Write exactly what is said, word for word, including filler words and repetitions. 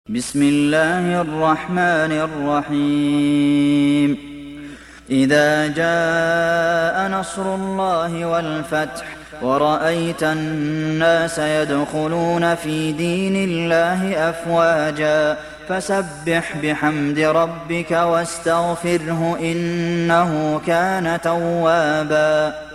بسم الله الرحمن الرحيم إذا جاء نصر الله والفتح ورأيت الناس يدخلون في دين الله أفواجا فسبح بحمد ربك واستغفره إنه كان توابا